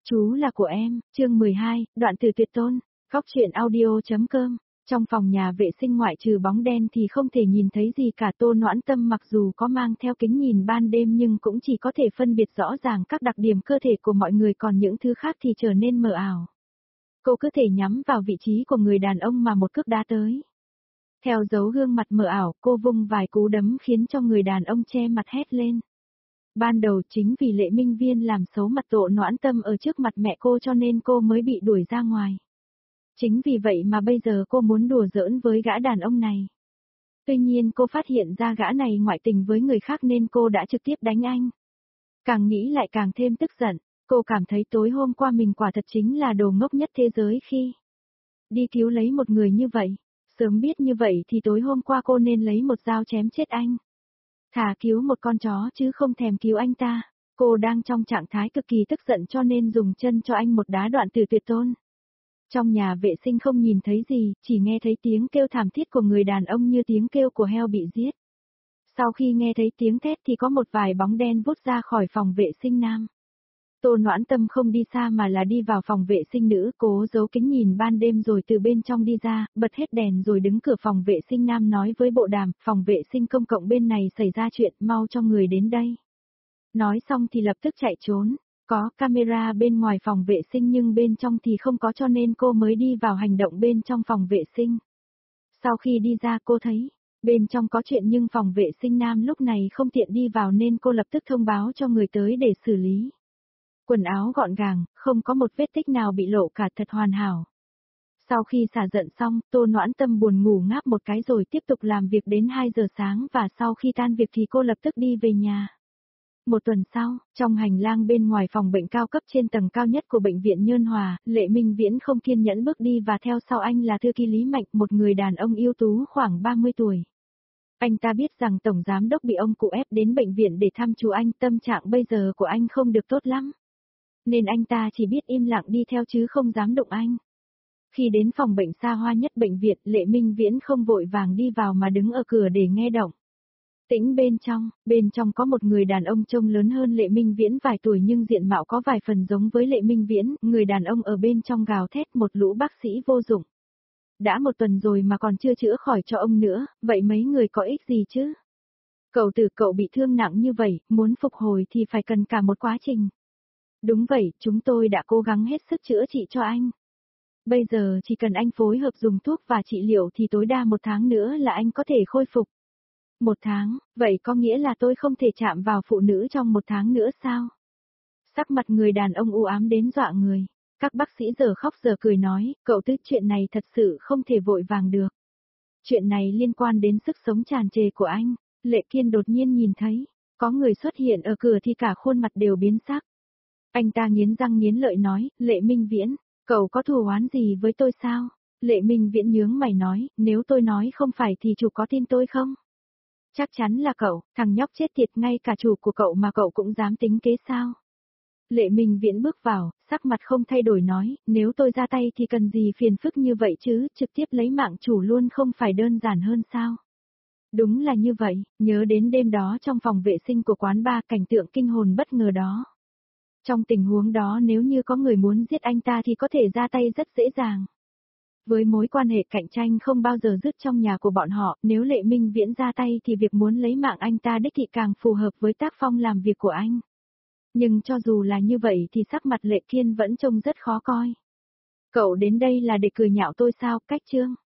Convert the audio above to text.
Chú là của em, chương 12, đoạn từ tuyệt tôn, góc truyện audio.com. Trong phòng nhà vệ sinh ngoại trừ bóng đen thì không thể nhìn thấy gì cả. Tô Noãn Tâm mặc dù có mang theo kính nhìn ban đêm nhưng cũng chỉ có thể phân biệt rõ ràng các đặc điểm cơ thể của mọi người, còn những thứ khác thì trở nên mờ ảo. Cô cứ thể nhắm vào vị trí của người đàn ông mà một cước đá tới. Theo dấu gương mặt mờ ảo, cô vung vài cú đấm khiến cho người đàn ông che mặt hét lên. Ban đầu chính vì Lệ Minh Viên làm xấu mặt Tô Noãn Tâm ở trước mặt mẹ cô cho nên cô mới bị đuổi ra ngoài. Chính vì vậy mà bây giờ cô muốn đùa giỡn với gã đàn ông này. Tuy nhiên cô phát hiện ra gã này ngoại tình với người khác nên cô đã trực tiếp đánh anh. Càng nghĩ lại càng thêm tức giận, cô cảm thấy tối hôm qua mình quả thật chính là đồ ngốc nhất thế giới khi đi cứu lấy một người như vậy. Sớm biết như vậy thì tối hôm qua cô nên lấy một dao chém chết anh. Thà cứu một con chó chứ không thèm cứu anh ta. Cô đang trong trạng thái cực kỳ tức giận cho nên dùng chân cho anh một đá đoạn từ tuyệt tôn. Trong nhà vệ sinh không nhìn thấy gì, chỉ nghe thấy tiếng kêu thảm thiết của người đàn ông như tiếng kêu của heo bị giết. Sau khi nghe thấy tiếng thét thì có một vài bóng đen vút ra khỏi phòng vệ sinh nam. Tô Noãn Tâm không đi xa mà là đi vào phòng vệ sinh nữ, cố giấu kính nhìn ban đêm rồi từ bên trong đi ra, bật hết đèn rồi đứng cửa phòng vệ sinh nam nói với bộ đàm, phòng vệ sinh công cộng bên này xảy ra chuyện, mau cho người đến đây. Nói xong thì lập tức chạy trốn. Có camera bên ngoài phòng vệ sinh nhưng bên trong thì không có cho nên cô mới đi vào hành động bên trong phòng vệ sinh. Sau khi đi ra cô thấy, bên trong có chuyện nhưng phòng vệ sinh nam lúc này không tiện đi vào nên cô lập tức thông báo cho người tới để xử lý. Quần áo gọn gàng, không có một vết tích nào bị lộ cả, thật hoàn hảo. Sau khi xả giận xong, Tô Noãn Tâm buồn ngủ ngáp một cái rồi tiếp tục làm việc đến 2 giờ sáng và sau khi tan việc thì cô lập tức đi về nhà. Một tuần sau, trong hành lang bên ngoài phòng bệnh cao cấp trên tầng cao nhất của bệnh viện Nhơn Hòa, Lệ Minh Viễn không kiên nhẫn bước đi và theo sau anh là thư ký Lý Mạnh, một người đàn ông ưu tú khoảng 30 tuổi. Anh ta biết rằng tổng giám đốc bị ông cụ ép đến bệnh viện để thăm chú anh, tâm trạng bây giờ của anh không được tốt lắm. Nên anh ta chỉ biết im lặng đi theo chứ không dám đụng anh. Khi đến phòng bệnh xa hoa nhất bệnh viện, Lệ Minh Viễn không vội vàng đi vào mà đứng ở cửa để nghe động tĩnh bên trong có một người đàn ông trông lớn hơn Lệ Minh Viễn vài tuổi nhưng diện mạo có vài phần giống với Lệ Minh Viễn, người đàn ông ở bên trong gào thét, một lũ bác sĩ vô dụng. Đã một tuần rồi mà còn chưa chữa khỏi cho ông nữa, vậy mấy người có ích gì chứ? Cậu bị thương nặng như vậy, muốn phục hồi thì phải cần cả một quá trình. Đúng vậy, chúng tôi đã cố gắng hết sức chữa trị cho anh. Bây giờ chỉ cần anh phối hợp dùng thuốc và trị liệu thì tối đa 1 tháng nữa là anh có thể khôi phục. 1 tháng, vậy có nghĩa là tôi không thể chạm vào phụ nữ trong 1 tháng nữa sao? Sắc mặt người đàn ông u ám đến dọa người. Các bác sĩ giờ khóc giờ cười nói, cậu Tư, chuyện này thật sự không thể vội vàng được. Chuyện này liên quan đến sức sống tràn trề của anh. Lệ Kiên đột nhiên nhìn thấy, có người xuất hiện ở cửa thì cả khuôn mặt đều biến sắc. Anh ta nghiến răng nghiến lợi nói, Lệ Minh Viễn, cậu có thù oán gì với tôi sao? Lệ Minh Viễn nhướng mày nói, nếu tôi nói không phải thì chủ có tin tôi không? Chắc chắn là cậu, thằng nhóc chết tiệt, ngay cả chủ của cậu mà cậu cũng dám tính kế sao? Lệ Minh Viễn bước vào, sắc mặt không thay đổi nói, nếu tôi ra tay thì cần gì phiền phức như vậy chứ, trực tiếp lấy mạng chủ luôn không phải đơn giản hơn sao? Đúng là như vậy, nhớ đến đêm đó trong phòng vệ sinh của quán bar, cảnh tượng kinh hồn bất ngờ đó. Trong tình huống đó nếu như có người muốn giết anh ta thì có thể ra tay rất dễ dàng. Với mối quan hệ cạnh tranh không bao giờ dứt trong nhà của bọn họ, nếu Lệ Minh Viễn ra tay thì việc muốn lấy mạng anh ta đích thị càng phù hợp với tác phong làm việc của anh. Nhưng cho dù là như vậy thì sắc mặt Lệ Kiên vẫn trông rất khó coi. Cậu đến đây là để cười nhạo tôi sao, Cách Trương?